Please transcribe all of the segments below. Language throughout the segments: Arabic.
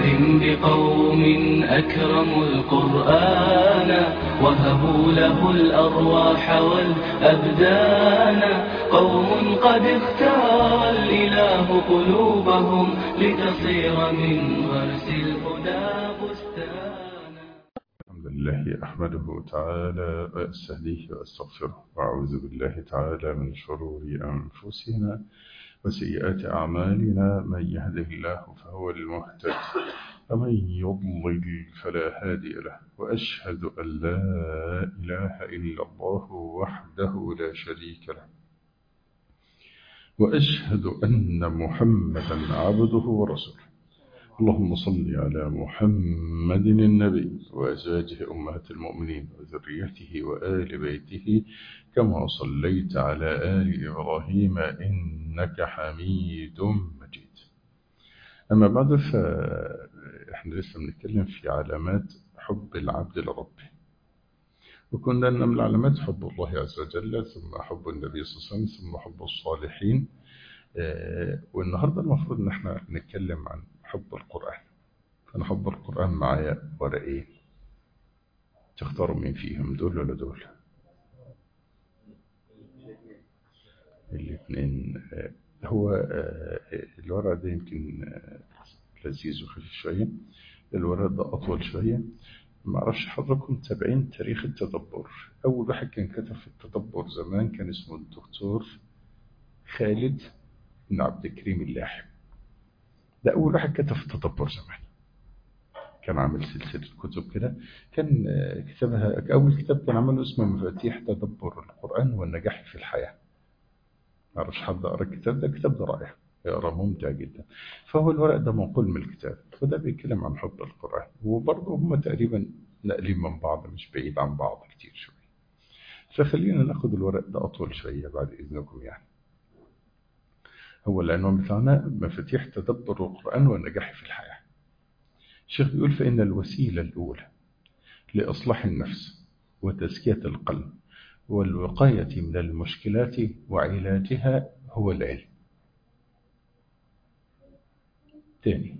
بقوم أكرموا القرآن وهبوا له الأرواح والأبدان. قوم قد اختار الإله قلوبهم لتصير من غرس الهدى بستانا. الحمد لله أحمده تعالى وأستهديه وأستغفره وأعوذ بالله تعالى من شرور أنفسنا وسيئات أعمالنا. من يهده الله فهو المهتد ومن يضلل فلا هادي له. وأشهد أن لا إله إلا الله وحده لا شريك له، وأشهد أن محمدا عبده ورسوله. اللهم صل على محمد النبي وأزواجه أمهات المؤمنين وذريته وآل بيته كما صليت على آل إبراهيم إنك حميد مجيد. أما بعد، فإحنا لسه بنتكلم في علامات حب العبد لربه، وكنا من علامات حب الله عز وجل، ثم حب النبي صلى الله عليه وسلم، ثم حب الصالحين. والنهاردة المفروض أن احنا نتكلم عن حب القرآن. فأنا حب القرآن معايا ورقين، تختاروا مين فيهم، دول ولا دول؟ الاثنين. هو الورق ده يمكن لذيذ وخفيف شوية، الورق ده أطول شوية. ما أعرفش حضراتكم تابعين تاريخ التدبر. أول واحد كان كتب في التدبر زمان كان اسمه الدكتور خالد بن عبد الكريم اللاحم. ده أول واحد كتب في التدبر زمان، كان عامل سلسلة كتب كده. كان كتابها أول كتاب كان عمله اسمه مفاتيح تدبر القرآن والنجاح في الحياة. ما أعرفش حد قرأ الكتاب ده، الكتاب ده رائع، يقرأ ممتع جدا. فهو الورق ده منقول من الكتاب، فده بيتكلم عن حب القرآن، وبرضه هم تقريبا نقلين من بعض، مش بعيد عن بعض كتير شوية. فخلينا ناخد الورق ده أطول شوية بعد إذنكم. يعني هو العنوان بتاعنا مفاتيح تدبر القرآن والنجاح في الحياة. الشيخ بيقول: فإن الوسيلة الأولى لإصلاح النفس وتزكية القلب والوقاية من المشكلات وعلاجها هو العلم. تاني،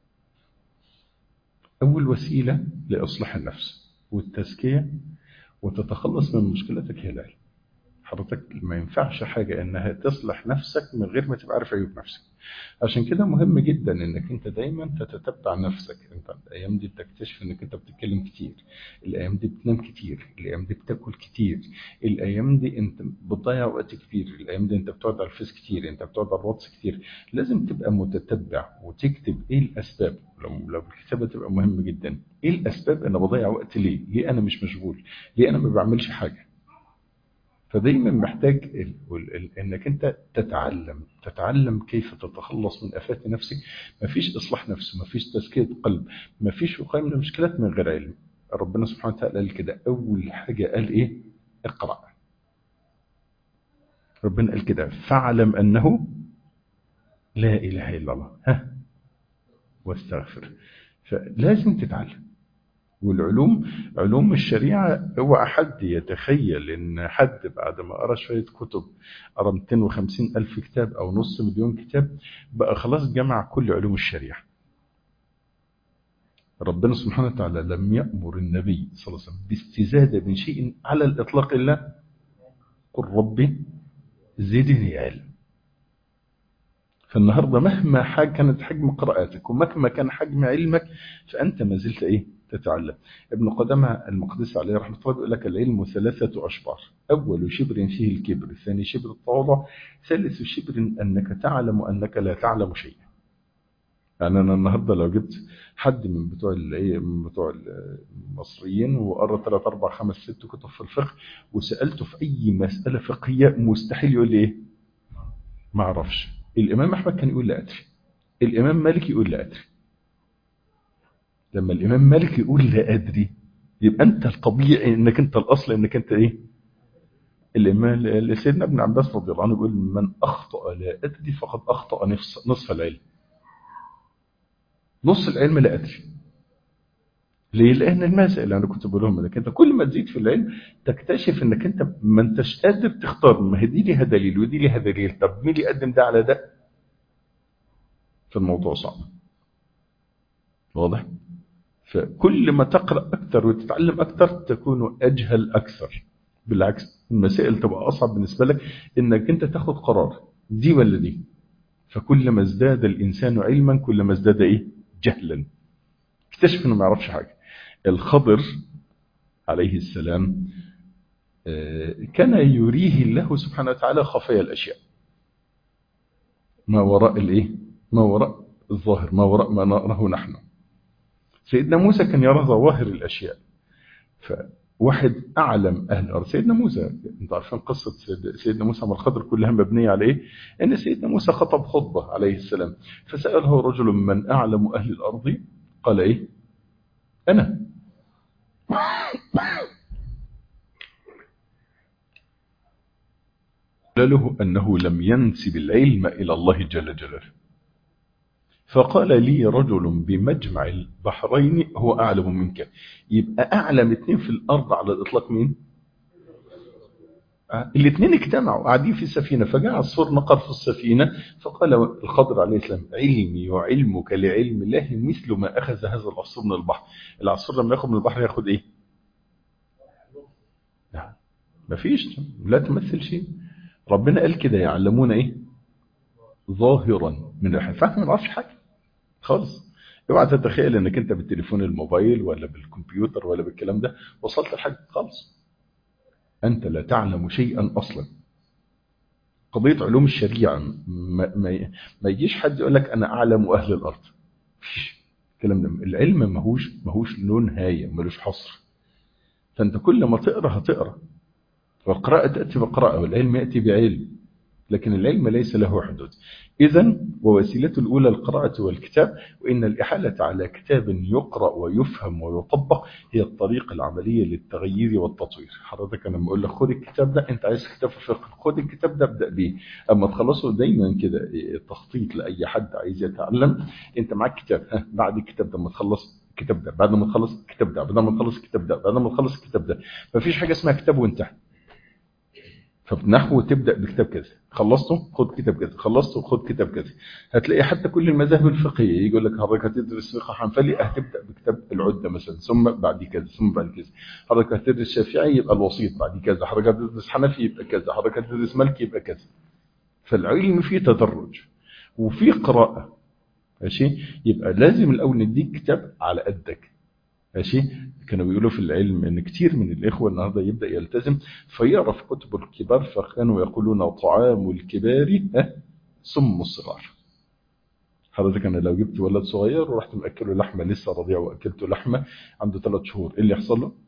أول وسيلة لإصلاح النفس والتزكية وتتخلص من مشكلتك هي العلم. حضرتك ما ينفعش حاجة إنها تصلح نفسك من غير ما تبقى عارف عيوب نفسك. عشان كده مهم جدا إنك أنت دايما تتتبع نفسك. أنت الأيام دي بتكتشف إنك أنت بتتكلم كتير، الأيام دي بتنام كتير، الأيام دي بتاكل كتير، الأيام دي أنت بتضيع وقت كتير، الأيام دي أنت بتقعد على الفيس كتير، أنت بتقعد على الواتس كتير. لازم تبقى متتبع وتكتب إيه الأسباب. لو الكتابة تبقى مهم جدا. إيه الأسباب؟ أنا بضيع وقت ليه أنا مش مشغول، ليه أنا ما بعملش حاجة. فدايما محتاج انك انت تتعلم كيف تتخلص من آفات نفسك. مفيش اصلاح نفس، مفيش تزكية قلب، مفيش وقاية من المشكلات من غير علم. ربنا سبحانه وتعالى قال كده، اول حاجة قال ايه؟ اقرأ. ربنا قال كده: فاعلم انه لا اله الا الله واستغفر. فلازم تتعلم. والعلوم، علوم الشريعة، اوعى حد يتخيل ان حد بعد ما قرأ شوية كتب، قرأ 250,000 كتاب او نص مليون كتاب، بقى خلاص جمع كل علوم الشريعة. ربنا سبحانه وتعالى لم يأمر النبي صلى الله عليه وسلم باستزادة من شيء على الإطلاق إلا قل ربي زدني علم. فالنهاردة مهما كانت حجم قراءاتك ومهما كان حجم علمك، فأنت ما زلت تتعلم. ابن قدامة المقدسي عليه رحمة الله بيقول لك: العلم 3 أشبار، أول شبر فيه الكبر، ثاني شبر التواضع، ثالث شبر أنك تعلم أنك لا تعلم شيئا. يعني أنا النهاردة لو جبت حد من بتوع المصريين وقرأ 3 4 5 6 كتب في الفقه وسألته في أي مسألة فقهية، مستحيل يقول لي ما أعرفش. الإمام أحمد كان يقول لا أدري، الإمام مالك يقول لا أدري. لما الإمام مالك يقول لا أدري، يبقى أنت الطبيعي أنك أنت الأصل أنك أنت الإمام سيدنا ابن عباس رضي الله عنه يقول: من أخطأ لا أدري فقد أخطأ نصف العلم. نص العلم لا أدري. ليه؟ لأن المسائل اللي أنا كنت بقولهم انك أنت كل ما تزيد في العلم تكتشف أنك أنت ما أنتش قادر تختار، ما هي دي لها دليل ودي لها دليل، طب مين اللي يقدم ده على ده؟ في الموضوع صعب. واضح؟ فكل ما تقرأ أكثر وتتعلم أكثر تكون أجهل أكثر. بالعكس المسائل تبقى أصعب بالنسبة لك إنك أنت تاخد قرار دي ولا دي. فكلما ازداد الإنسان علما كلما ازداد إيه؟ جهلا. اكتشف إنه ما يعرفش حاجة. الخضر عليه السلام كان يريه الله سبحانه وتعالى خفايا الأشياء، ما وراء الإيه؟ ما وراء الظاهر، ما وراء ما نراه نحن. سيدنا موسى كان يرى ظواهر الأشياء. فواحد أعلم أهل الأرض سيدنا موسى، أنت عارفين قصة سيدنا موسى مع الخضر كلها مبنية على إيه؟ أن سيدنا موسى خطب خطبة عليه السلام، فسأله رجل من أعلم أهل الأرض؟ قال إيه؟ أنا. له أنه لم ينسب العلم إلى الله جل جلاله. فقال لي رجل بمجمع البحرين هو أعلم منك. يبقى أعلم اثنين في الأرض على الإطلاق مين؟ الاثنين اجتمعوا قاعدين في السفينة، فجاء عصفور نقر في السفينة، فقال الخضر عليه السلام علمي وعلمك لعلم الله مثل ما أخذ هذا العصفور من البحر. العصفور لما ياخد من البحر ياخد إيه؟ مفيش، لا تمثل شيء. ربنا قال كده يعلمون إيه؟ ظاهرا من الحياة. فاهم؟ ما نعرفش حاجة خالص. اوعى تتخيل انك انت بالتليفون الموبايل ولا بالكمبيوتر ولا بالكلام ده وصلت لحاجة خالص. انت لا تعلم شيئا اصلا. قضية علوم الشريعة ما يجيش حد يقول لك انا اعلم اهل الارض. فيش الكلام ده. العلم ماهوش له نهاية، ملوش حصر. فانت كل ما تقرأ هتقرأ، والقراءة تأتي بقراءة والعلم يأتي بعلم، لكن العلم ليس له حدود. إذن ووسيلته الأولى القراءة والكتاب، وإن الإحالة على كتاب يقرأ ويفهم ويطبق هي الطريقة العملية للتغيير والتطوير. حضرتك أنا لما أقول لك خد الكتاب ده، أنت عايز كتاب فقه، خد الكتاب ده ابدأ بيه. أما تخلصه دايما كده التخطيط لأي حد عايز يتعلم، أنت معك كتاب، بعد الكتاب ده ما تخلص الكتاب ده، بعد ما تخلص الكتاب ده، بعد ما تخلص الكتاب ده، بعد ما تخلص الكتاب ده. مفيش حاجة اسمها كتاب وانتهى. فبنحو تبدأ بكتاب كذا، خلصته خد كتاب كذا، خلصته خد كتاب كذا. هتلاقي حتى كل المذاهب الفقهية يقول لك حضرتك هتدرس فقه حنفلي هتبدأ بكتاب العدة مثلا، ثم بعد كذا، ثم بعد كذا. حضرتك هتدرس شافعي يبقى الوسيط بعد كذا، حضرتك هتدرس حنفي يبقى كذا، حضرتك هتدرس مالكي يبقى كذا. فالعلم فيه تدرج وفيه قراءة. ماشي؟ يبقى لازم الأول نديك كتاب على قدك. ماشي؟ كانوا بيقولوا في العلم ان كتير من الاخوه النهارده يبدا يلتزم فيقرا في كتب الكبار، فكانوا يقولون طعام الكبار سم الصغار. حضرتك انا لو جبت ولد صغير ورحت ماكله لحمه لسه رضيع واكلته لحمه عنده 3 شهور، ايه اللي يحصل له؟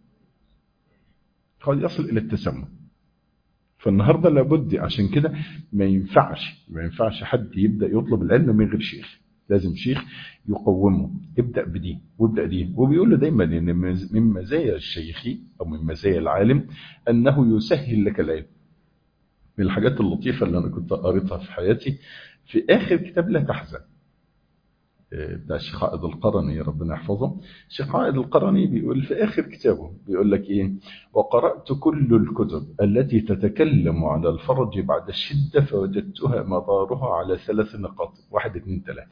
قد يصل الى التسمم. فالنهارده لابد، عشان كده ما ينفعش حد يبدا يطلب العلم من غير شيخ. لازم شيخ يقومه، ابدأ بدي وابدأ دي. وبيقول له دايما ان من مزايا الشيخ او من مزايا العالم انه يسهل لك العلم. من الحاجات اللطيفة اللي انا كنت قريتها في حياتي في اخر كتاب لا تحزن بتاع الشيخ عائد القرني ربنا يحفظه. الشيخ عائد القرني بيقول في اخر كتابه، بيقول لك ايه؟ وقرأت كل الكتب التي تتكلم على الفرج بعد الشدة فوجدتها مدارها على 3 نقاط، 1 2 3.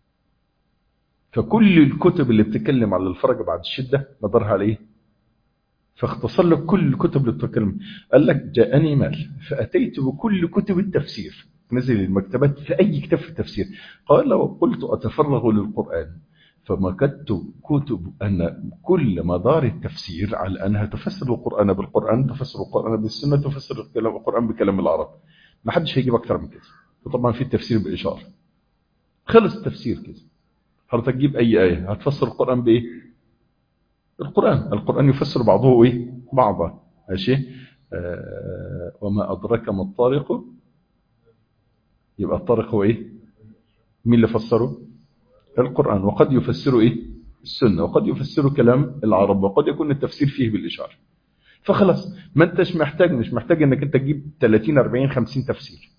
فكل الكتب اللي بتتكلم على الفرج بعد الشدة مدارها على ايه؟ فاختصر لك كل الكتب اللي بتتكلم. قال لك جاءني مال فأتيت بكل كتب التفسير، نزل المكتبات في أي كتاب في التفسير. قال وقلت أتفرغ للقرآن فمكدت كتب أن كل مدار التفسير على أنها تفسر القرآن بالقرآن، تفسر القرآن بالسنة، تفسر القرآن بكلام العرب. ما حدش هيجيب أكتر من كده. وطبعا في التفسير بالإشارة. خلص التفسير كده. حضرتك تجيب أي آية هتفسر القرآن بإيه؟ القرآن يفسر بعضه إيه؟ بعضه. ماشي؟ وما أدرك ما الطارق. يبقى الطارق هو إيه؟ مين اللي فسره؟ القرآن. وقد يفسره إيه؟ السنة. وقد يفسره كلام العرب، وقد يكون التفسير فيه بالإشارة. فخلاص ما أنتش مش محتاج أنك أنت تجيب 30 40 50 تفسير.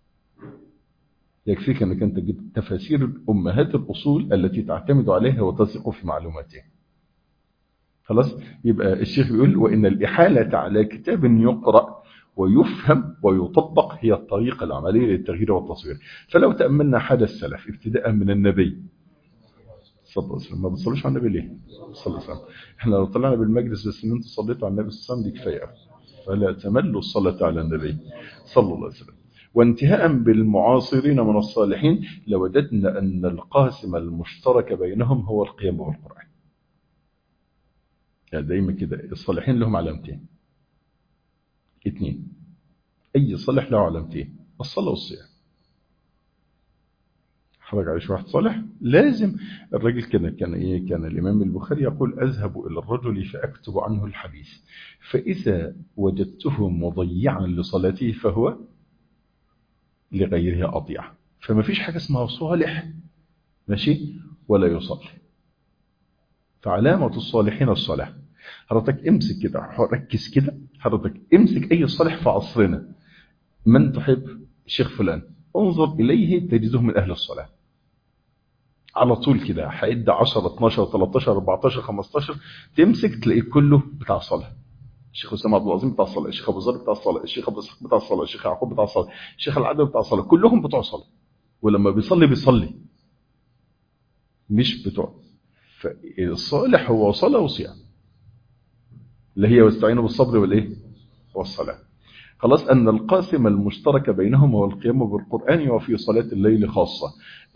يكفيك أنك أنت تجيب تفاسير أمهات الأصول التي تعتمد عليها وتثق في معلوماتها. خلاص. يبقى الشيخ بيقول وإن الإحالة على كتاب يقرأ ويفهم ويطبق هي الطريقة العملية للتغيير والتصوير. فلو تأملنا حال السلف ابتداء من النبي صلى الله عليه وسلم. ما بتصليش على النبي ليه؟ صلى الله عليه وسلم. احنا لو طلعنا بالمجلس بس ان انتوا صليتوا على النبي صلى الله عليه وسلم دي كفايه. فلا تملوا الصلاه على النبي صلى الله عليه وسلم. وانتهاء بالمعاصرين من الصالحين لوجدنا ان القاسم المشترك بينهم هو القيام بالقران. يعني دايما كده الصالحين لهم علامتين، اثنين. اي صالح له علامتين، الصلاه والصيام. حضرتك عايش واحد صالح لازم. الراجل كان الإمام البخاري يقول أذهب إلى الرجل فأكتب عنه الحديث، فإذا وجدته مضيعا لصلاته فهو لغيره أضيع. فما فيش حاجة اسمها صالح ماشي ولا يصلي. فعلامة الصالحين الصلاح. حضرتك امسك كده، ركز كده، حضرتك امسك أي صالح في عصرنا. من تحب؟ الشيخ فلان، انظر إليه تجده من أهل الصلاة على طول كده. هيدي 10 12 13 14 15 تمسك تلاقيه كله بتاع صلاه. الشيخ اسامه عبد العظيم بتاع الصلاه، الشيخ ابو ذر بتاع الصلاه، الشيخ ابو اسحاق بتاع الصلاه، الشيخ يعقوب بتاع الصلاه، الشيخ العدوي بتاع الصلاه، كلهم بتوع صلاه. ولما بيصلي مش بتوع. فالصالح هو صلاه وصيام، اللي هي واستعينوا بالصبر والايه والصلاه. خلاص. أن القاسم المشترك بينهم هو القيام بالقرآن وفي صلاة الليل خاصة.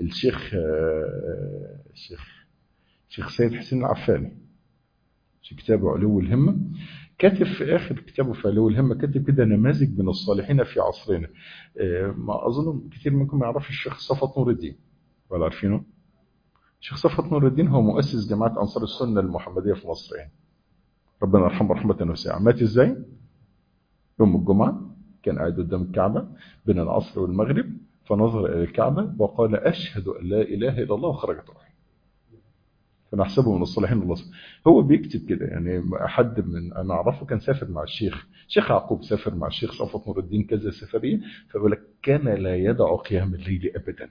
الشيخ سيد حسين العفاني في كتابه علو الهمة كاتب في آخر كتابه في علو الهمة كاتب كده نماذج من الصالحين في عصرنا. ما أظن كثير منكم ما يعرف الشيخ صفوت نور الدين، ولا عارفينه؟ الشيخ صفوت نور الدين هو مؤسس جماعة أنصار السنة المحمدية في مصر. يعني ربنا يرحمه رحمة واسعة. مات إزاي؟ يوم الجمعة كان قاعد قدام الكعبة بين العصر والمغرب، فنظر إلى الكعبة وقال أشهد أن لا إله إلا الله، وخرجت روحه. فنحسبه من الصالحين الله. هو بيكتب كده. يعني حد من أنا أعرفه كان سافر مع الشيخ يعقوب، سافر مع الشيخ صفوت نور الدين كذا سفرية، فبيقول لك كان لا يدع قيام الليل أبدا.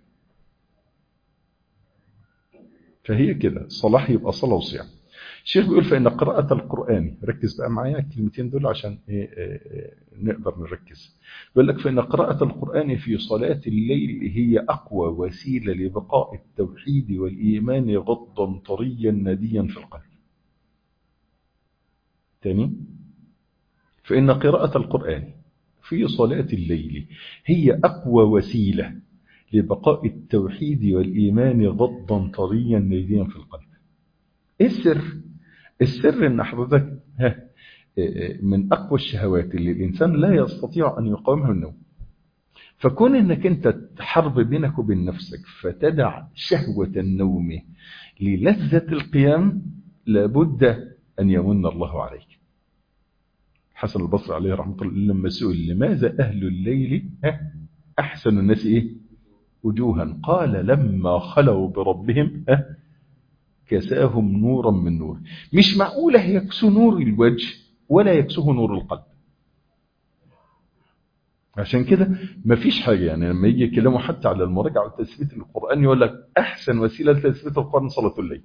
فهي كده صلاح يبقى صلاة وصيام. الشيخ بيقول فإن قراءة القرآن، ركز بقى معايا الكلمتين دول عشان نقدر نركز. بيقول لك فإن قراءة القرآن في صلاة الليل هي أقوى وسيلة لبقاء التوحيد والإيمان غضا طريا نديا في القلب. تاني، فإن قراءة القرآن في صلاة الليل هي أقوى وسيلة لبقاء التوحيد والإيمان غضا طريا نديا في القلب. إيه السر؟ السر ان حضرتك من اقوى الشهوات اللي الانسان لا يستطيع ان يقاومها النوم. فكون انك انت تحرب بينك وبين نفسك فتدع شهوة النوم للذة القيام، لابد ان يمن الله عليك. حسن البصري عليه رحمة الله لما سئل لماذا اهل الليل احسن الناس وجوها، قال لما خلوا بربهم كساهم نورا من نور. مش معقولة يكسو نور الوجه ولا يكسوه نور القلب. عشان كده مفيش حاجة. يعني لما يجي يكلموا حتى على المراجعة وتثبيت القرآن يقول لك أحسن وسيلة لتثبيت القرآن صلاة الليل.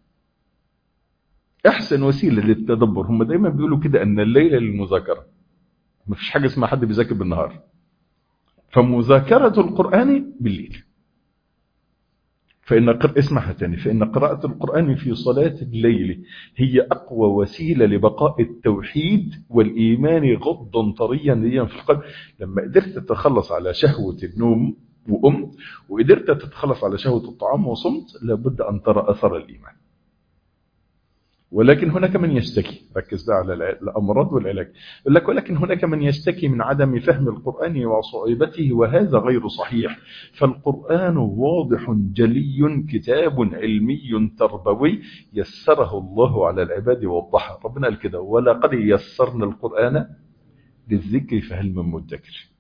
أحسن وسيلة للتدبر. هم دايما بيقولوا كده أن الليل للمذاكرة. مفيش حاجة اسمها حد بيذاكر بالنهار. فمذاكرة القرآن بالليل. اسمعها تاني. فإن قراءة القرآن في صلاة الليل هي أقوى وسيلة لبقاء التوحيد والإيمان غضا طريا نديا في القلب. لما قدرت تتخلص على شهوة النوم وقمت، وقدرت تتخلص على شهوة الطعام وصمت، لابد أن ترى أثر الإيمان. ولكن هناك من يشتكي، ركز بقى على الأمراض والعلاج. يقول لك ولكن هناك من يشتكي من عدم فهم القرآن وصعوبته، وهذا غير صحيح. فالقرآن واضح جلي، كتاب علمي تربوي يسره الله على العباد ووضحه. ربنا قال كده ولقد يسرنا القرآن للذكر فهل من مدكر.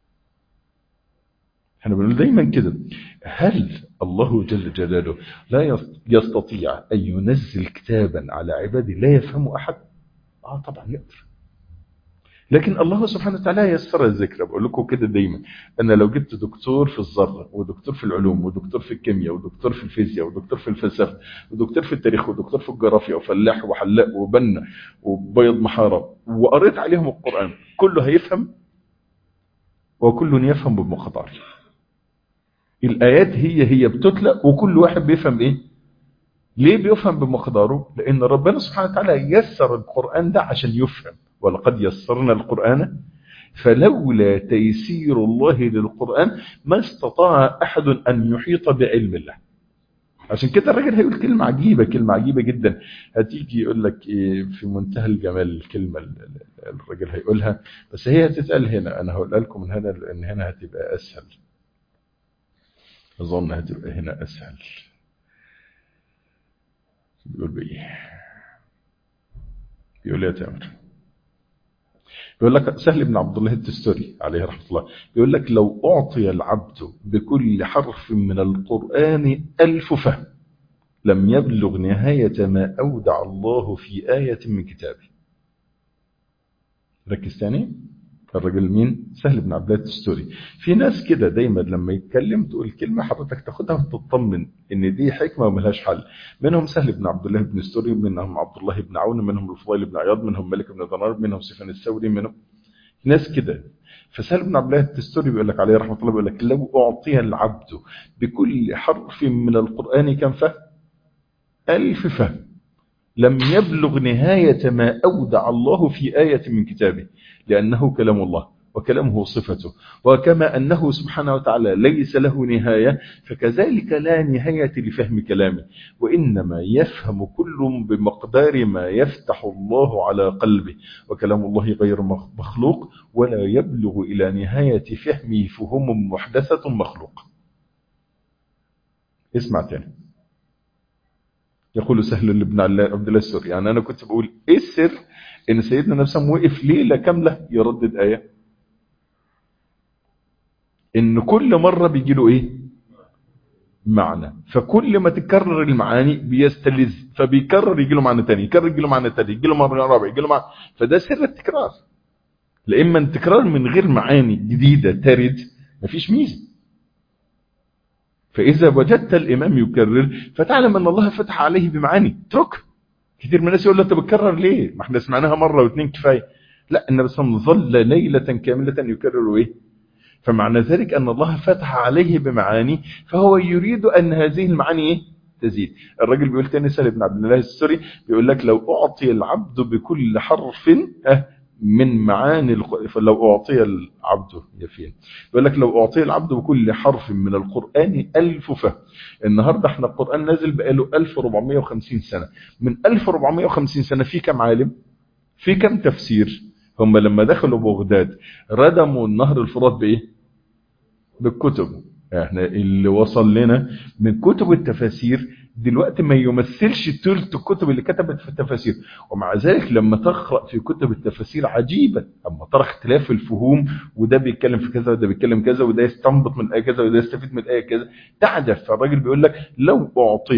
احنا بنقول دايما كده، هل الله جل جلاله لا يستطيع أن ينزل كتابا على عباده لا يفهمه أحد؟ طبعا يقدر. لكن الله سبحانه وتعالى يسر الذكر. بقول لكم كده دايما، أنا لو جبت دكتور في الذرة ودكتور في العلوم ودكتور في الكيمياء ودكتور في الفيزياء ودكتور في الفلسفة ودكتور في التاريخ ودكتور في الجغرافيا وفلاح وحلاق وبنا وبيض محارة، وقريت عليهم القرآن، كله هيفهم وكل يفهم بمقدار. الآيات هي بتتلى وكل واحد بيفهم ليه بيفهم بمقداره؟ لأن ربنا سبحانه وتعالى يسر القرآن ده عشان يفهم، ولقد يسرنا القرآن فلولا تيسير الله للقرآن ما استطاع أحد أن يحيط بعلم الله. عشان كده الراجل هيقول كلمة عجيبة، كلمة عجيبة جدا، هتيجي يقول لك إيه في منتهى الجمال الكلمة الراجل هيقولها، بس هي هتتقال هنا، أنا هقولها لكم من هنا لأن هنا هتبقى أسهل، أظن هتبقى هنا أسهل. بيقول بإيه؟ بيقول يا تامر، يقول لك سهل بن عبد الله التستوري عليه رحمة الله، يقول لك لو أعطي العبد بكل حرف من القرآن 1000 فهم لم يبلغ نهاية ما أودع الله في آية من كتابه. ركز تاني، الرجل مين؟ سهل بن عبد الله التستوري. في ناس كده دايما لما يتكلم تقول كلمة حضرتك تاخدها وتطمن ان دي حكمة وملهاش حل. منهم سهل بن عبد الله بن التستوري، منهم عبد الله بن عون، منهم الفضيل بن عياض، منهم مالك بن دينار، منهم سفيان الثوري، منهم ناس كده. فسهل بن عبد الله التستوري بيقول لك عليه رحمة الله، بيقول لك لو أعطي العبد بكل حرف من القرآن كم فهم؟ 1000 فهم لم يبلغ نهاية ما أودع الله في آية من كتابه، لأنه كلام الله وكلامه صفته، وكما أنه سبحانه وتعالى ليس له نهاية فكذلك لا نهاية لفهم كلامه، وإنما يفهم كل بمقدار ما يفتح الله على قلبه، وكلام الله غير مخلوق ولا يبلغ إلى نهاية فهمه فهم محدثة مخلوق. اسمع تاني، يقول سهل بن عبد الله السوري، يعني أنا كنت بقول إيه السر إن سيدنا نفسه وقف ليلة كاملة يردد آية، إن كل مرة بيجي له إيه؟ معنى، فكل ما تكرر المعاني بيستلذ فبيكرر يجي له معنى تاني، يكرر يجي له معنى تاني، يجي له مرة رابعة يجي له معنى، فده سر التكرار. لإما التكرار من غير معاني جديدة ترد مفيش ميزة. فإذا وجدت الإمام يكرر فتعلم أن الله فتح عليه بمعاني، اترك. كثير من الناس يقول له أنت بتكرر ليه؟ ما احنا سمعناها مرة واثنين كفاية. لا، النبي صلى الله عليه وسلم ظل ليلة كاملة يكرر إيه؟ فمعنى ذلك أن الله فتح عليه بمعاني، فهو يريد أن هذه المعاني إيه؟ تزيد. الرجل بيقول تاني سهل بن عبد الله السوري بيقول لك لو أعطي العبد بكل حرف من معاني فلو أعطي العبد يفين، بيقول لك لو أعطي العبد بكل حرف من القرآن 1000 فهم. النهاردة احنا القرآن نازل بقاله 1450 سنة، من 1450 سنة في كم عالم؟ في كم تفسير؟ هم لما دخلوا بغداد ردموا النهر الفرات بإيه؟ بالكتب. احنا اللي وصل لنا من كتب التفاسير دلوقتي ما يمثلش ثلث الكتب اللي كتبت في التفاسير، ومع ذلك لما تقرأ في كتب التفاسير عجيبة، اما ترى اختلاف الفهوم، وده بيتكلم في كذا وده بيتكلم كذا، وده يستنبط من آية كذا وده يستفيد من آية كذا، تعجب. فالراجل بيقول لك لو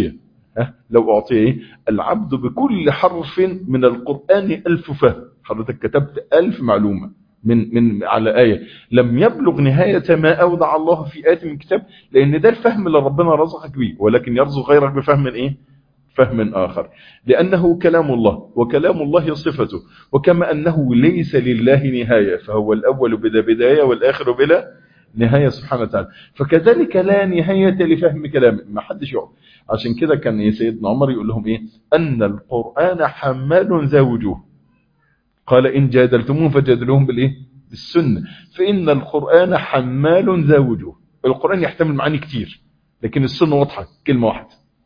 أعطي إيه؟ العبد بكل حرف من القرآن 1000 فهم، حضرتك كتبت 1000 معلومة من على آية، لم يبلغ نهاية ما أودع الله في آية من كتاب، لأن ده الفهم اللي ربنا رزقك به، ولكن يرزق غيرك بفهم إيه؟ فهم آخر، لأنه كلام الله وكلام الله صفته، وكما أنه ليس لله نهاية فهو الأول بلا بداية والآخر بلا نهاية سبحانه وتعالى، فكذلك لا نهاية لفهم كلامه، ما حدش يقعد. عشان كده كان سيدنا عمر يقول لهم إيه؟ أن القرآن حمال ذا وجوه، قال إن جادلتموهم فجادلوهم بالإيه؟ بالسنة، فإن القرآن حمال ذا وجوه. القرآن يحتمل معاني كتير، لكن السنة واضحة، كلمة واحدة.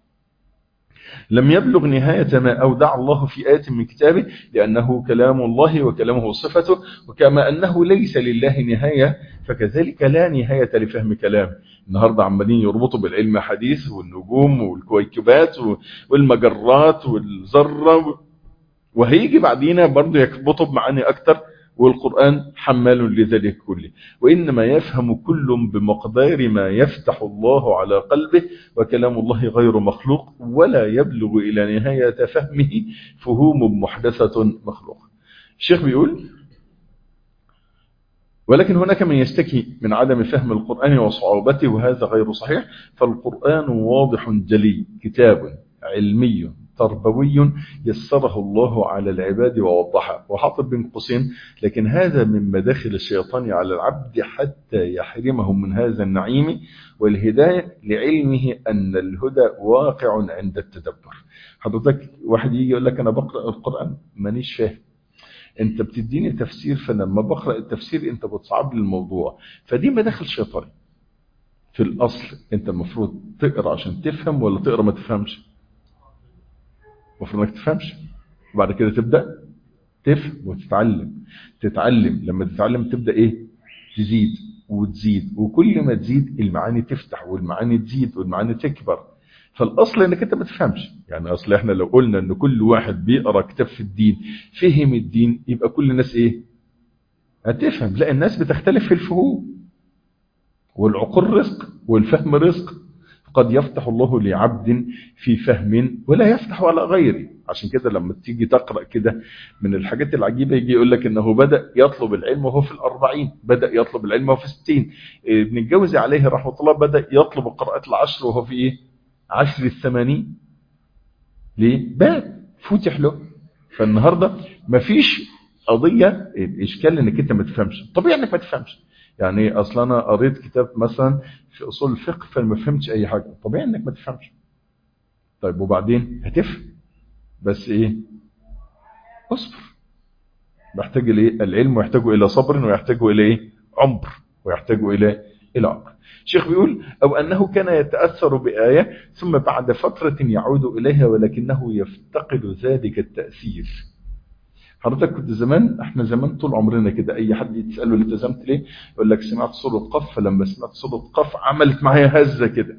لم يبلغ نهاية ما أودع الله في آية من كتابه، لأنه كلام الله وكلامه صفته، وكما أنه ليس لله نهاية فكذلك لا نهاية لفهم كلامه. النهاردة عمالين يربطوا بالعلم الحديث والنجوم والكويكبات والمجرات والذرة، وهيجي بعدين برضو يكبطوا بمعاني أكتر، والقرآن حمال لذلك كله، وإنما يفهم كل بمقدار ما يفتح الله على قلبه، وكلام الله غير مخلوق ولا يبلغ إلى نهاية فهمه فهوم محدثة مخلوق. الشيخ بيقول ولكن هناك من يشتكي من عدم فهم القرآن وصعوبته، وهذا غير صحيح، فالقرآن واضح جلي، كتاب علمي تربوي يسره الله على العباد ووضحه، وحاطط بين قوسين لكن هذا من مداخل الشيطان على العبد حتى يحرمه من هذا النعيم والهداية، لعلمه أن الهدى واقع عند التدبر. حضرتك واحد يجي يقول لك أنا بقرأ القرآن مانيش فاهم، انت بتديني تفسير، فلما بقرأ التفسير انت بتصعب لي الموضوع، فدي مداخل شيطاني. في الأصل انت المفروض تقرأ عشان تفهم ولا تقرأ ما تفهمش؟ المفروض انك تفهمش وبعد كده تبدأ تفهم وتتعلم. تتعلم، لما تتعلم تبدأ ايه؟ تزيد وتزيد، وكل ما تزيد المعاني تفتح والمعاني تزيد والمعاني تكبر. فالأصل انك انت ما تفهمش. يعني أصل احنا لو قلنا ان كل واحد بيقرأ كتاب في الدين فهم الدين، يبقى كل الناس ايه؟ هتفهم. لا، الناس بتختلف في الفهوم، والعقول رزق والفهم رزق. قد يفتح الله لعبد في فهم ولا يفتح على غيره. عشان كده لما تيجي تقرأ كده من الحاجات العجيبة، يجي يقول لك انه بدأ يطلب العلم وهو في 40، بدأ يطلب العلم وهو في 60. ابن الجوزي عليه رحمة الله بدأ يطلب قراءة العشر وهو في ايه؟ 10 80. ليه؟ باب فتح له. فالنهاردة مفيش قضية الإشكال انك انت ما تفهمش، طبيعي انك ما تفهمش. يعني اصلا انا قريت كتاب مثلا في اصول الفقه فما فهمتش اي حاجة، طبيعي انك ما تفهمش. طيب وبعدين هتفهم، بس ايه؟ اصبر. محتاج الايه؟ العلم يحتاج الى صبر ويحتاج الى ايه؟ عمر، ويحتاج الى عمر. الشيخ بيقول او انه كان يتأثر بآية ثم بعد فترة يعود اليها ولكنه يفتقد ذلك التأثير. حضرتك كنت زمان، احنا زمان طول عمرنا كده اي حد يتسأله التزمت ليه؟ يقول لك سمعت سورة قف، فلما سمعت سورة قف عملت معايا هزة كده،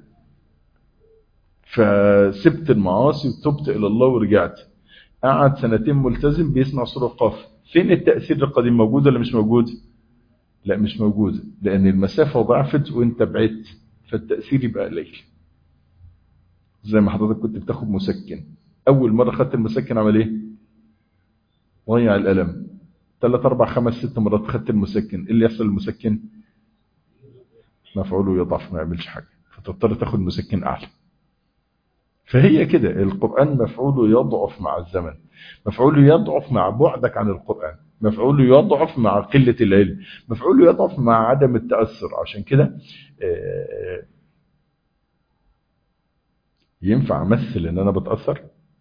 فسبت المعاصي وتبت الى الله ورجعت. قعد سنتين ملتزم بيسمع سورة قف. فين التأثير القديم؟ موجود ولا مش موجود؟ لا مش موجود، لان المسافة ضعفت وانت بعدت، فالتأثير يبقى قليل. زي ما حضرتك كنت بتاخد مسكن، اول مرة خدت المسكن عمل ايه؟ ضيع الألم. 3 4 5 6 مرات خدت المسكن، ايه اللي يحصل للمسكن؟ مفعوله يضعف، ما يعملش حاجة، فتضطر تاخد مسكن اعلى. فهي كده، القرآن مفعوله يضعف مع الزمن، مفعوله يضعف مع بعدك عن القرآن، مفعوله يضعف مع قلة العلم، مفعوله يضعف مع عدم التأثر. عشان كده ينفع امثل ان انا بتأثر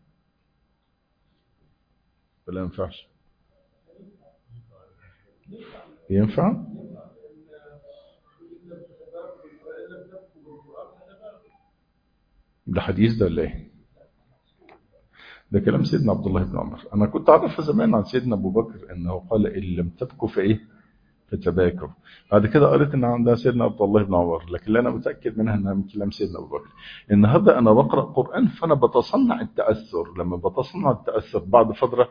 ولا ما ينفعش؟ ينفع. ده حديث ده ولا ايه؟ ده كلام سيدنا عبد الله بن عمر. انا كنت اعرف زمان عن سيدنا ابو بكر انه قال ان لم تبكوا فايه؟ فتباكوا. بعد كده قريت ان عندها سيدنا عبد الله بن عمر، لكن اللي انا متاكد منها انها من كلام سيدنا ابو بكر. النهارده انا بقرا قران فانا بتصنع التاثر، لما بتصنع التاثر بعد فتره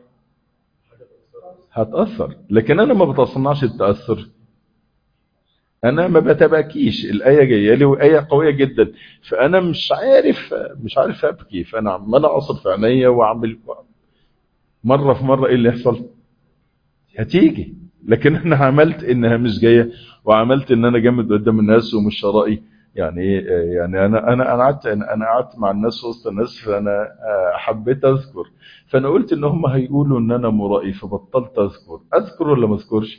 هتاثر، لكن انا ما بتصنعش التاثر، انا ما بتباكيش. الايه جايه لي وايه قويه جدا، فانا مش عارف ابكي، فانا عمال اعصر في عينيا واعمل مره في مره. ايه اللي يحصل؟ هتيجي. لكن انا عملت انها مش جايه، وعملت ان انا جامد قدام الناس ومش شرائي. يعني ايه؟ يعني انا قعدت مع الناس وسط الناس، فانا حبيت اذكر، فانا قلت ان هم هيقولوا ان انا مرائي، فبطلت اذكر ولا ما اذكرش؟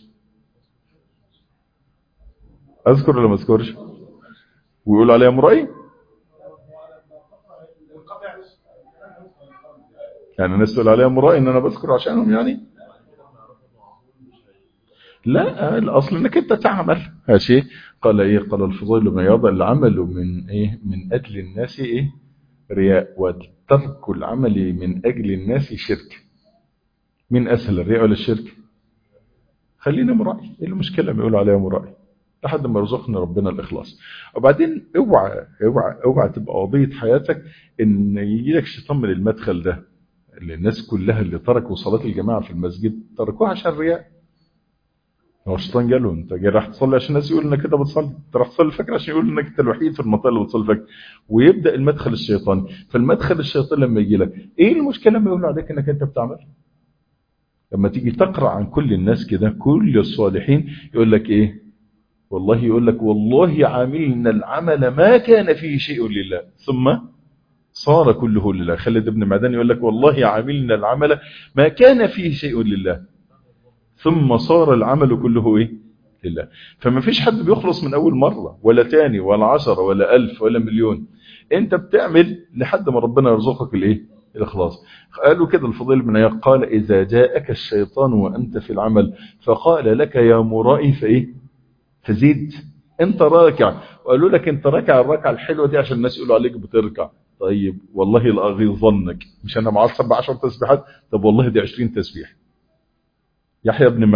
اذكر ولا ما اذكرش؟ ويقولوا عليا مرائي. يعني الناس تقول عليا مرائي ان انا بذكر عشانهم يعني. لا، الاصل انك انت تعمل ماشي. قال ايه؟ قال الفضيل بن عياض العمل من ايه؟ من اجل الناس ايه؟ رياء، وترك العمل من اجل الناس شرك. من اسهل، الرياء ولا الشرك؟ خلينا مرائي، ايه المشكله ما يقولوا عليها مرائي؟ لحد ما يرزقنا ربنا الاخلاص. وبعدين اوعى تبقى قضيه حياتك ان يجي لك شيطان من المدخل ده، اللي الناس كلها اللي تركوا صلاه الجماعه في المسجد تركوها عشان الرياء. هو الشيطان جاله انت جاي راح تصلي عشان الناس يقولوا انك كده بتصلي، انت راح تصلي الفجر عشان يقولوا انك انت الوحيد في المنطقه اللي بتصلي الفجر، ويبدا المدخل الشيطاني. فالمدخل الشيطاني لما يجي لك، ايه المشكله لما يقولوا عليك انك انت بتعمل؟ لما تيجي تقرا عن كل الناس كده، كل الصالحين يقول لك ايه؟ والله يقول لك والله عاملنا العمل ما كان فيه شيء لله صار كله لله. خالد بن معدان يقول لك والله عملنا العمل ما كان فيه شيء لله ثم صار العمل كله ايه لله. فما فيش حد بيخلص من اول مرة ولا تاني ولا 10 ولا 1000 ولا مليون. انت بتعمل لحد ما ربنا يرزقك الايه الاخلاص. قالوا كده الفضيل بن عياض قال اذا جاءك الشيطان وانت في العمل فقال لك يا مرائي فايه فزيد. انت راكع وقالوا لك انت راكع الركعه الحلوه دي عشان الناس يقولوا عليك بتركع. طيب والله لا اغيظ ظنك، مش انا معصب ب10 تسبيحات؟ طب والله دي 20 تسبيح. يحيى بن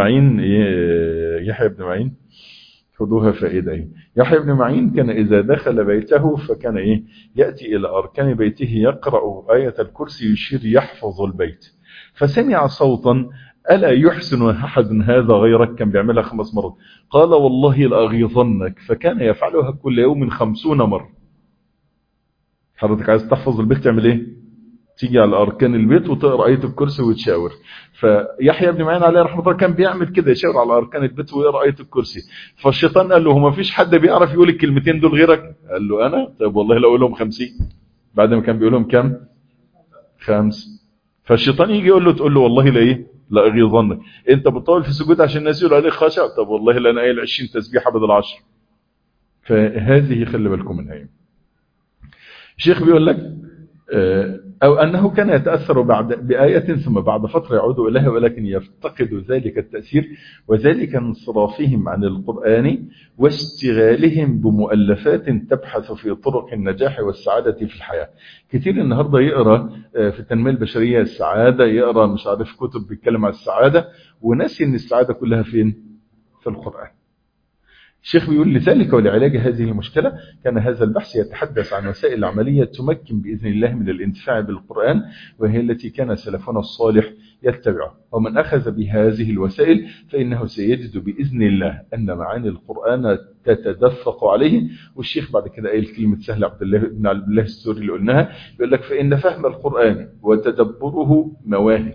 معين خذوها فائدة. يحيى بن معين كان إذا دخل بيته فكان يأتي إلى أركان بيته يقرأ آية الكرسي يشير يحفظ البيت، فسمع صوتا ألا يحسن أحد هذا غيرك، كان بيعملها 5 مرات. قال والله لأغيظنك، فكان يفعلها كل يوم 50 مرة. حضرتك عايز تحفظ البيت تعمل ايه؟ تيجي على أركان البيت وتقرأ آية الكرسي وتشاور. فيحيى بن معين عليه رحمه الله كان بيعمل كده، يشاور على أركان البيت ويقرأ آية الكرسي. فالشيطان قال له هو ما فيش حد بيعرف يقول الكلمتين دول غيرك؟ قال له أنا؟ طيب والله لو أقولهم 50. بعد ما كان بيقولهم كم؟ 5. فالشيطان يجي يقول له تقول له والله لا أغيظنك، انت بتطول في السجود عشان الناس يقولوا عليك خاشع. طب والله لا انا قايل 20 تسبيحه بدل 10. فهذه خلي بالكم منها. الشيخ بيقول لك أو أنه كان يتأثر بآية ثم بعد فترة يعود إليها ولكن يفتقد ذلك التأثير، وذلك انصرافهم عن القرآن واشتغالهم بمؤلفات تبحث في طرق النجاح والسعادة في الحياة. كتير النهاردة يقرأ في التنمية البشرية السعادة، يقرأ مش عارف كتب بيتكلم عن السعادة، وناسي أن السعادة كلها فين؟ في القرآن. الشيخ بيقول لذلك ولعلاج هذه المشكلة كان هذا البحث يتحدث عن وسائل عملية تمكن بإذن الله من الانتفاع بالقرآن، وهي التي كان سلفنا الصالح يتبعها. ومن أخذ بهذه الوسائل فإنه سيجد بإذن الله أن معاني القرآن تتدفق عليه. والشيخ بعد كده قال كلمة سهل بن عبد الله السوري اللي قلناها، يقول لك فإن فهم القرآن وتدبره مواهب.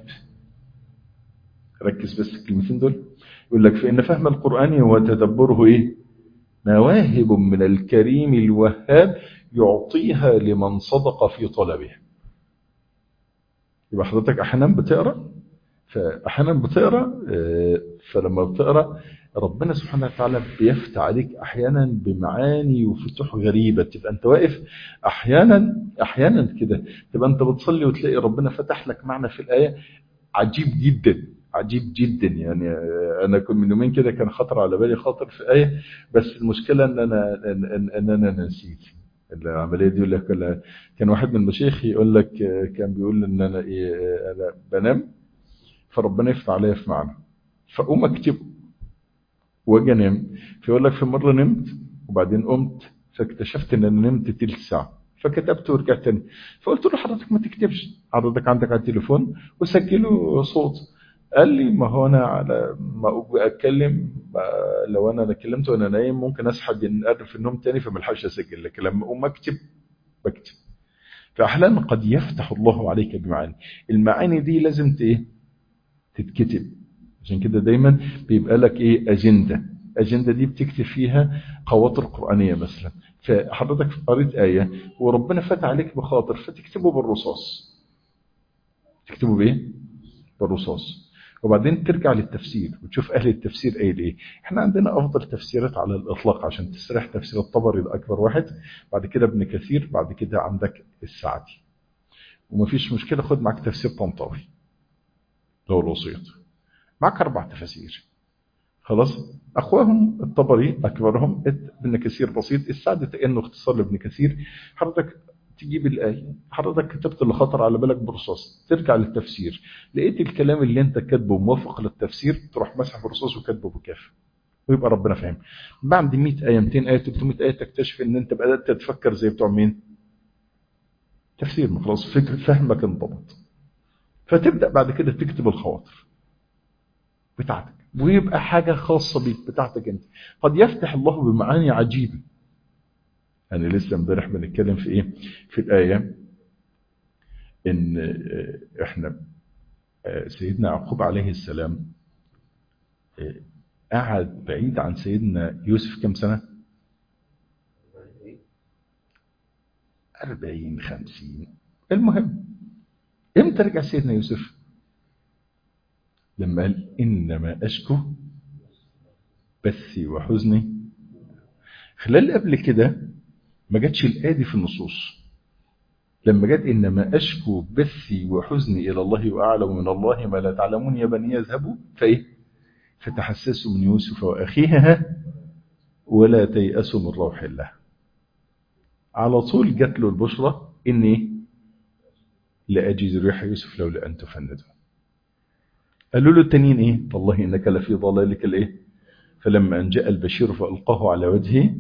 ركز بس الكلمتين دول. يقول لك فإن فهم القرآن وتدبره مواهب من الكريم الوهاب يعطيها لمن صدق في طلبه. يبقى حضرتك أحيانا بتقرأ فلما بتقرأ ربنا سبحانه وتعالى بيفتح عليك أحيانا بمعاني وفتوح غريبة. تبقى أنت واقف أحيانا كده، تبقى أنت بتصلي وتلاقي ربنا فتح لك معنى في الآية عجيب جدا. يعني انا كنت من يومين كده كان خطر على بالي خاطر في آية، بس المشكلة ان انا نسيت العملية دي. يقول لك كان واحد من المشايخ يقول لك كان بيقول ان انا انا بنام فربنا يفتح عليا في معنى فاقوم اكتب واجي انام. فيقول لك في مرة نمت وبعدين قمت فاكتشفت ان انا نمت تلت ساعة، فكتبت ورجعت تاني. فقلت له حضرتك ما تكتبش، حضرتك عندك على التليفون وسجله صوت. قال لي ما هو انا على ما اتكلم لو انا اتكلمت وانا نايم ممكن اسحب في النوم تاني فما الحقش اسجل، لكن لما اقوم بكتب. فاحيانا قد يفتح الله عليك بمعاني، المعاني دي لازم تتكتب. عشان كده دايما بيبقى لك اجنده دي بتكتب فيها خواطر قرآنية مثلا. فحضرتك قريت آية وربنا فتح عليك بخاطر فتكتبه بالرصاص. تكتبه بالرصاص. وبعدين ترجع للتفسير وتشوف أهل التفسير قايل ايه. احنا عندنا أفضل تفسيرات على الإطلاق عشان تستريح تفسير الطبري ده أكبر واحد، بعد كده ابن كثير، بعد كده عندك السعدي. ومفيش مشكلة خد معك تفسير طنطاوي لو الوسيط، معك 4 تفاسير خلاص. أخواهم الطبري أكبرهم، ابن كثير بسيط، السعدي كأنه اختصار لابن كثير. حضرتك تجيب الآية، حضرتك كتبت اللي خطر على بالك برصاص، ترجع للتفسير لقيت الكلام اللي انت كاتبه موافق للتفسير، تروح مسح برصاص وكاتبه بكاف ويبقى ربنا فاهم. بعد 100 آية 200 آية 300 آية تكتشف ان انت بدأت تتفكر زي بتوع مين؟ تفسير. خلاص فكر فهمك انضبط، فتبدأ بعد كده تكتب الخواطر بتاعتك ويبقى حاجة خاصة بيك بتاعتك انت. قد يفتح الله بمعاني عجيبة. أنا لسه امبارح بنتكلم في في الآية إن إحنا سيدنا يعقوب عليه السلام قعد بعيد عن سيدنا يوسف كم سنة؟ 40 50. المهم امتى رجع سيدنا يوسف؟ لما قال إنما أشكو بثي وحزني. خلال قبل كده ما جاتش الآية دي في النصوص. لما جت إنما أشكو بثي وحزني إلى الله وأعلم من الله ما لا تعلمون يا بني يذهبوا فإيه؟ فتحسسوا من يوسف وأخيها ولا تيأسوا من روح الله. على طول جات له البشرى إني لأجد ريح يوسف لولا أن تفندوا. قالوا له التانيين إيه؟ والله إنك لفي ضلالك الإيه؟ فلما أن جاء البشير فألقاه على وجهه.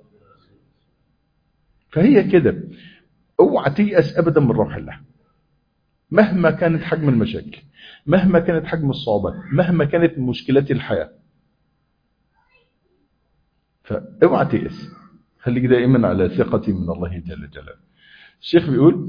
فهي كده، اوعى تيأس أبدا من روح الله مهما كانت حجم المشاكل، مهما كانت حجم الصعوبات، مهما كانت مشكلات الحياة. فاوعى تيأس، خليك دائما على ثقة من الله جل جلاله. الشيخ بيقول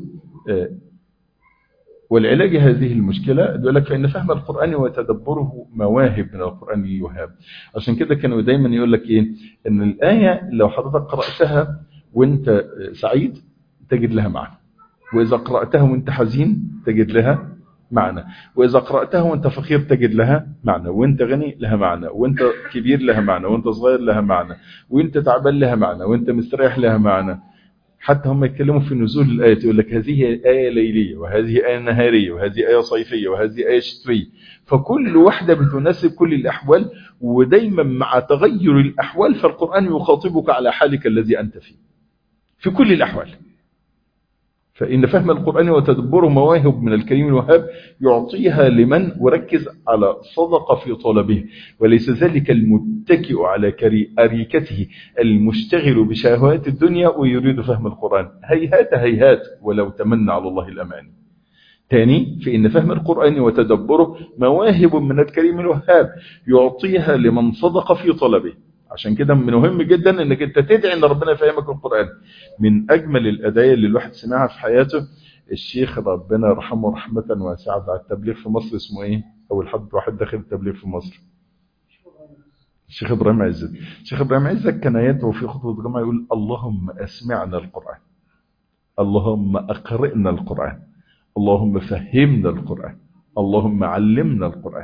والعلاج هذه المشكلة يقول لك فإن فهم القرآن وتدبره مواهب من القرآن يهاب. عشان كده كانوا دايما يقول لك إيه؟ إن الآية لو حضرتك قرأتها وانت سعيد تجد لها معنى، وإذا قرأتها وانت حزين تجد لها معنى، وإذا قرأتها وانت فقير تجد لها معنى، وانت غني لها معنى، وانت كبير لها معنى، وانت صغير لها معنى، وانت تعبان لها معنى، وانت مستريح لها معنى. حتى هم يتكلموا في نزول الآية يقول لك هذه آية ليلية، وهذه آية نهارية، وهذه آية صيفية، وهذه آية شتوية. فكل واحدة بتناسب كل الأحوال، ودايما مع تغير الأحوال فالقرآن يخاطبك على حالك الذي أنت فيه في كل الأحوال. فإن فهم القرآن وتدبره مواهب من الكريم الوهاب يعطيها لمن وركز على صدق في طلبه، وليس ذلك المتكئ على أريكته المشتغل بشهوات الدنيا ويريد فهم القرآن. هيهات هيهات ولو تمنى على الله الأمان. ثاني، فإن فهم القرآن وتدبره مواهب من الكريم الوهاب يعطيها لمن صدق في طلبه. عشان كده من مهم جدا انك انت تدعي ان ربنا يفهمك القرآن. من اجمل الادعية اللي الواحد سمعها في حياته الشيخ ربنا يرحمه رحمة واسعة بتاع التبليغ في مصر، اسمه ايه؟ اول حد واحد داخل التبليغ في مصر، الشيخ ابراهيم عزت. الشيخ ابراهيم عزت كان يدعو في خطبة الجمعة يقول اللهم اسمعنا القرآن، اللهم اقرئنا القرآن، اللهم فهمنا القرآن، اللهم علمنا القرآن.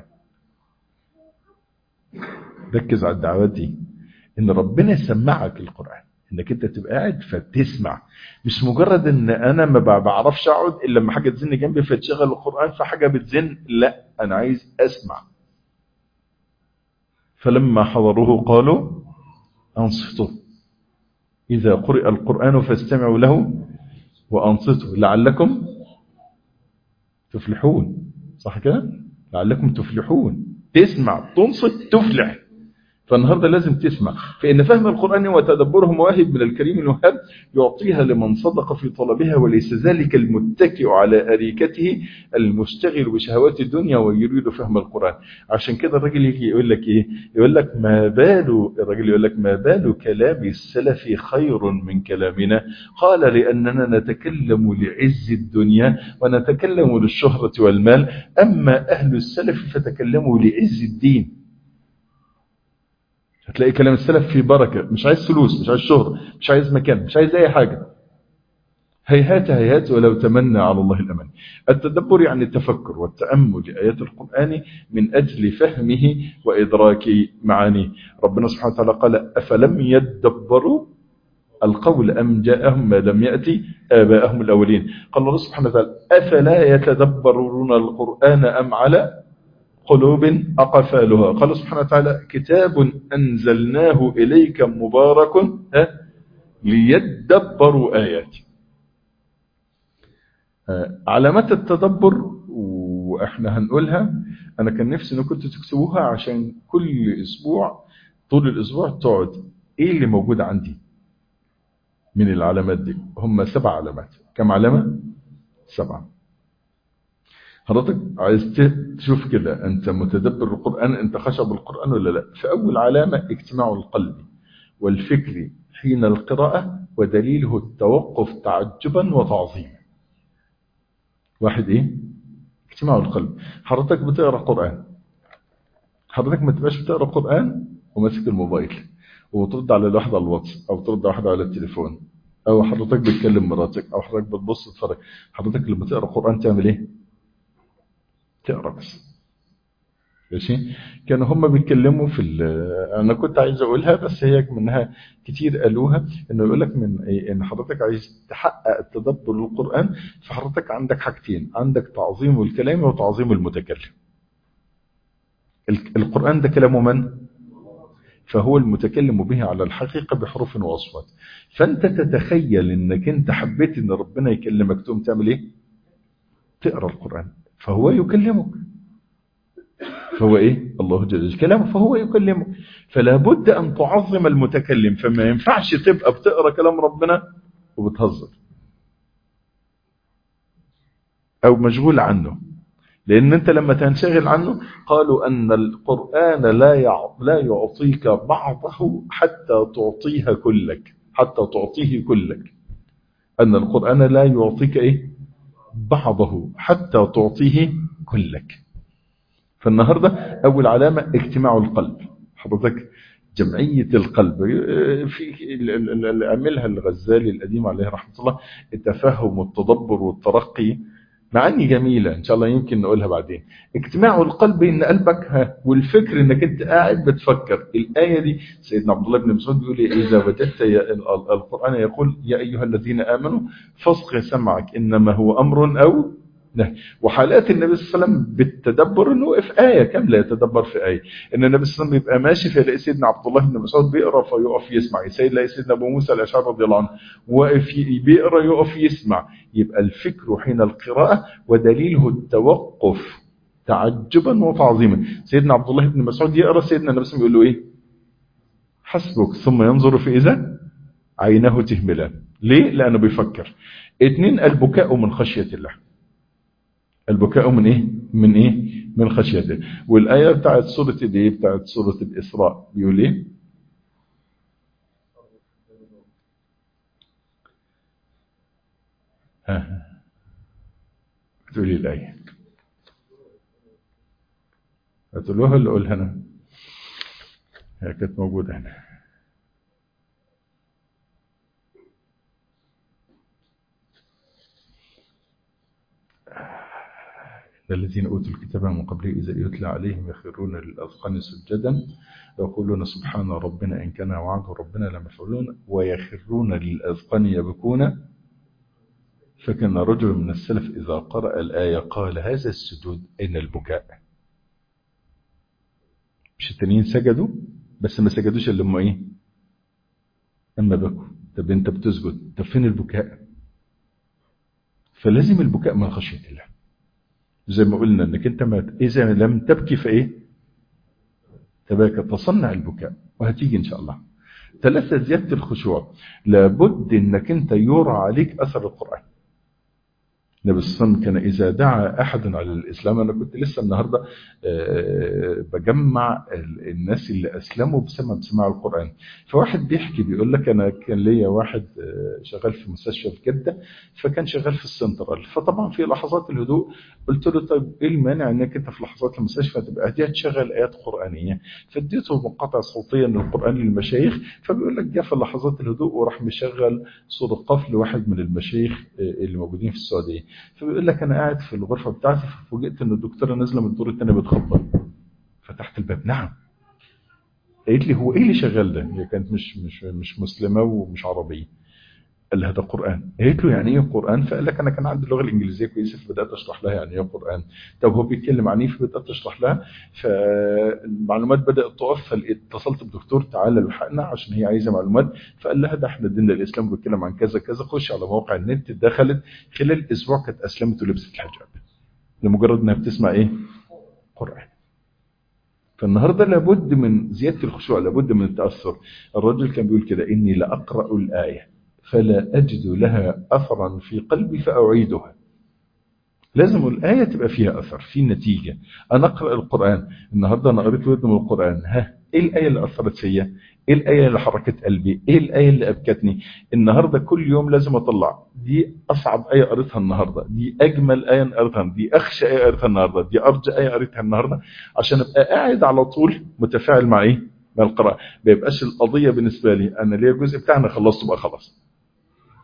ركز على الدعوات دي، ان ربنا يسمعك القرآن، انك انت تبقى قاعد فبتسمع، مش مجرد ان انا ما بعرفش اقعد الا لما حاجه تزن جنبي فتشغل القرآن فحاجه بتزن. لا، انا عايز اسمع. فلما حضروه قالوا انصتوا اذا قرئ القرآن فاستمعوا له وانصتوا لعلكم تفلحون. صح كده؟ لعلكم تفلحون، تسمع تنصت تفلح. فالنهاردة لازم تسمع. فإن فهم القرآن وتدبره مواهب من الكريم الوهاب يعطيها لمن صدق في طلبها، وليس ذلك المتكئ على أريكته المشتغل بشهوات الدنيا ويريد فهم القرآن. عشان كده الراجل يجي يقول لك إيه؟ يقول لك الراجل يقول لك ما بال كلام السلف خير من كلامنا؟ قال لأننا نتكلم لعز الدنيا ونتكلم للشهرة والمال، أما أهل السلف فتكلموا لعز الدين. هتلاقي كلام السلف فيه بركة، مش عايز فلوس، مش عايز شهرة، مش عايز مكان، مش عايز أي حاجة. هيهات هيهات ولو تمنى على الله الأمان. التدبر يعني التفكر والتأمل لآيات القرآن من أجل فهمه وإدراك معانيه. ربنا سبحانه وتعالى قال أفلم يدبروا القول أم جاءهم ما لم يأتي آباءهم الأولين. قال الله سبحانه وتعالى أفلا يتدبرون القرآن أم على قلوب أقفالها. قال سبحانه وتعالى كتاب أنزلناه إليك مبارك ليدبروا آياته. علامات التدبر وإحنا هنقولها. أنا كان نفسي أنه كنت تكتبوها عشان كل أسبوع طول الأسبوع تقعد إيه اللي موجود عندي من العلامات دي. هم 7 علامات. كم علامة؟ 7. حضرتك عايز تشوف كده أنت متدبر القرآن، أنت خشب القرآن ولا لا. فأول علامة اجتماع القلب والفكر حين القراءة، ودليله التوقف تعجبا وتعظيما. واحد إيه؟ اجتماع القلب. حضرتك بتقرأ قرآن، حضرتك ما تبقاش بتقرأ قرآن وماسك الموبايل وترد على الواحد على الواتس أو ترد على واحد على التليفون. او حضرتك بتكلم مراتك، او حضرتك بتبص تتفرج. حضرتك لما تقرا قران تعمل ايه؟ تقرا بس. ماشي. كانوا هم بيتكلموا انا كنت عايز اقولها بس هي منها كتير قالوها، انه يقول لك من إيه؟ ان حضرتك عايز تحقق التدبر للقران، فحضرتك عندك حاجتين، عندك تعظيم الكلام وتعظيم المتكلم. القران ده كلام من؟ فهو المتكلم به على الحقيقه بحروف واصوات. فانت تتخيل انك انت حبيت ان ربنا يكلمك، تقوم تعمل ايه؟ تقرا القران، فهو يكلمك. فهو ايه؟ الله جل جلاله كلامه، فهو يكلمك. فلا بد ان تعظم المتكلم، فما ينفعش تبقى بتقرا كلام ربنا وبتهزر او مشغول عنه. لان انت لما تنشغل عنه، قالوا ان القران لا يعطيك بعضه حتى تعطيه كلك، حتى تعطيه كلك. ان القران لا يعطيك ايه؟ بعضه حتى تعطيه كلك. فالنهاردة أول علامة اجتماع القلب. حضرتك جمعية القلب في اللي عملها الغزالي القديم عليه رحمة الله، التفهم والتدبر والترقي، معاني جميلة إن شاء الله يمكن نقولها بعدين. اجتماع القلب إن قلبك والفكر إنك أنت قاعد بتفكر. الآية دي سيدنا عبد الله بن مسعود بيقول إذا وجدت القرآن يقول يا أيها الذين آمنوا فاصغ سمعك إنما هو أمر أو نهي. وحالات النبي صلى الله عليه وسلم بالتدبر انه وقف آية كاملة يتدبر في آية. ان النبي صلى الله عليه وسلم يبقى ماشي فيلاقي سيدنا عبد الله بن مسعود بيقرا فيقف يسمع، يلاقي سيدنا ابو موسى الاشعري رضي الله عنه واقف بيقرا يقف يسمع. يبقى الفكر حين القراءة ودليله التوقف تعجبا وتعظيما. سيدنا عبد الله بن مسعود يقرا، سيدنا النبي صلى الله عليه وسلم يقول له ايه؟ حسبك. ثم ينظر في اذا عيناه تهملان. ليه؟ لانه بيفكر. 2 البكاء من خشية الله. البكاء من ايه؟ من ايه؟ من خشيته. والايه بتاعت سوره الايه؟ بتاعت سوره الاسراء بيقول ايه؟ ها تقولي الايه؟ هتقولوها اللي اقولها انا؟ هي كانت موجوده هنا. الذين اوتوا الكتاب من قبله اذا يتلى عليهم يخرون للاذقان سجدا ويقولون سبحان ربنا ان كان وعد ربنا لمفعول ويخرون للاذقان يبكون. فكان رجل من السلف اذا قرأ الايه قال هذا السجود اين البكاء؟ مش التانيين سجدوا بس ما سجدوش الا لما ايه؟ اما بكوا. طب انت بتسجد، طب فين البكاء؟ فلازم البكاء من خشية الله. زي ما قلنا انك انت اذا لم تبكي فايه؟ تباكى. تصنع البكاء وهتيجي ان شاء الله. 3 زيادة الخشوع. لابد انك انت يرى عليك اثر القرآن. النبي صلى الله عليه وسلم كان إذا دعا أحد على الإسلام، أنا كنت لسه النهاردة بجمع الناس اللي أسلموا بسبب سماع القرآن. فواحد بيحكي بيقول لك أنا كان ليا واحد شغال في مستشفى في جدة، فكان شغال في السنترال. فطبعا في لحظات الهدوء قلت له طيب إيه المانع أنك أنت في لحظات المستشفى تبقى هدية تشغل آيات قرآنية؟ فاديته مقاطع صوتية من القرآن للمشايخ. فبيقول لك جاء في لحظات الهدوء وراح مشغل سورة قاف لواحد من المشايخ اللي موجودين في السعودية. فبيقول لك انا قاعد في الغرفه بتاعتي ففوجئت ان الدكتوره نازله من الدور الثاني بتخبط. فتحت الباب. نعم. قالت لي هو ايه اللي شغال ده؟ هي كانت مش مسلمه ومش عربيه. قال لها ده قران. قالت له يعني ايه قران؟ فقال لك انا كان عندي اللغه الانجليزيه كويسه فبدات اشرح لها يعني ايه قران. طب هو بيتكلم عن ايه؟ فبدات اشرح لها. فالمعلومات بدات تقف، فاتصلت بدكتور تعالى الحقنا عشان هي عايزه معلومات. فقال لها ده احنا ديننا الاسلام بيتكلم عن كذا كذا، خش على موقع النت. دخلت خلال اسبوع كانت اسلمت ولبست الحجاب لمجرد انها بتسمع ايه؟ قران. فالنهارده لابد من زياده الخشوع، لابد من التاثر. الرجل كان بيقول كده اني لاقرا الايه فلا أجد لها أثرا في قلبي فأعيدها. لازم الآية تبقى فيها أثر، في نتيجة. أنا أقرأ القرآن النهاردة، أنا قريت ورد من القرآن، إيه الآية اللي أثرت فيا؟ إيه الآية اللي حركت قلبي؟ إيه الآية اللي أبكتني؟ النهاردة كل يوم لازم أطلع دي أصعب آية قريتها النهاردة، دي أجمل آية قريتها، دي أخشى آية قريتها النهاردة، دي أرجى آية قريتها النهاردة، عشان أبقى قاعد على طول متفاعل مع إيه؟ مع القراءة. ما يبقاش القضية بالنسبة لي أنا ليا الجزء بتاعنا خلصته بقى خلاص.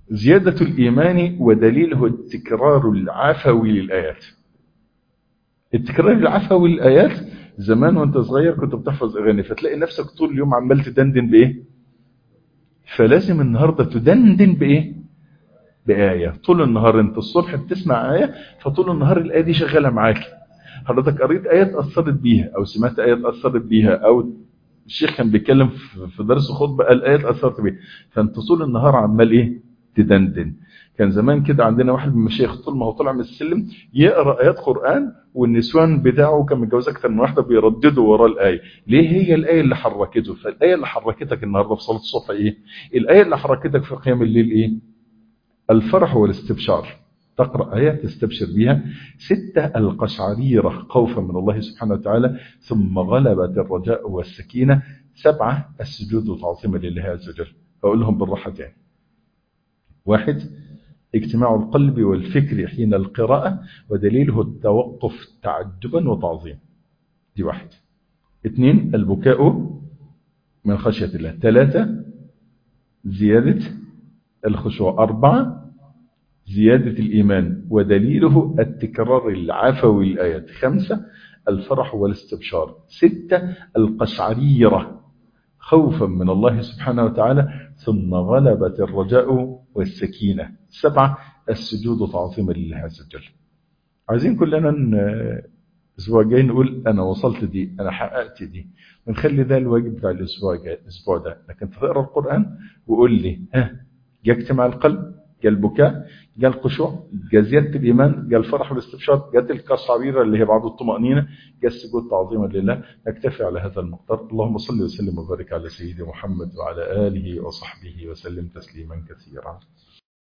زيادة الإيمان ودليله التكرار العفوي للآيات. التكرار العفوي للآيات، زمان وانت صغير كنت بتحفظ أغاني فتلاقي نفسك طول اليوم عمال تدندن بإيه؟ فلازم النهاردة تدندن بإيه؟ بآية. طول النهار انت الصبح بتسمع آية، فطول النهار الآية دي شغالة معاك. حضرتك قريت آية أثرت بيها، أو سمعت آية أثرت بيها، أو الشيخ كان بيتكلم في درس خطبة قال آية أثرت بيها، فانت طول النهار عمال إيه؟ تدندن. كان زمان كده عندنا واحد من المشايخ طول ما هو طلع من السلم يقرأ آيات قرآن، والنسوان بتاعه كان متجوز أكتر من واحدة بيرددوا وراه الآية. ليه؟ هي الآية اللي حركته. فالآية اللي حركتك النهاردة في صلاة الصبح إيه؟ الآية اللي حركتك في قيام الليل إيه؟ الفرح والاستبشار. تقرأ آية تستبشر بها. 6 القشعريرة خوفا من الله سبحانه وتعالى، ثم غلبة الرجاء والسكينة. 7 السجود تعظيما لله عز وجل. أقول لهم بالراحتين. 1 اجتماع القلب والفكر حين القراءة ودليله التوقف تعجبا وتعظيم، دي 1. 2 البكاء من خشية الله. 3 زيادة الخشوع. 4 زيادة الإيمان ودليله التكرار العفوي للآيات. 5 الفرح والاستبشار. 6 القشعريرة خوفا من الله سبحانه وتعالى، ثم غلبة الرجاء والسكينة. 7 السجود تعظيما لله عز وجل. عايزين كلنا الأسبوع الجاي نقول أنا وصلت دي، أنا حققت دي، ونخلي ده الواجب بتاع الأسبوع ده. لكن تقرأ القرآن وقول لي جاء اجتماع القلب، جاء البكاء، جاء الخشوع، جاء زيادة الإيمان، جاء الفرح والاستبشار، جاء تلك الصعبيرة اللي هي بعض الطمأنينة، جاء السجود تعظيما لله. نكتفي على هذا المقدار. اللهم صل وسلم وبارك على سيدنا محمد وعلى آله وصحبه وسلم تسليما كثيرا.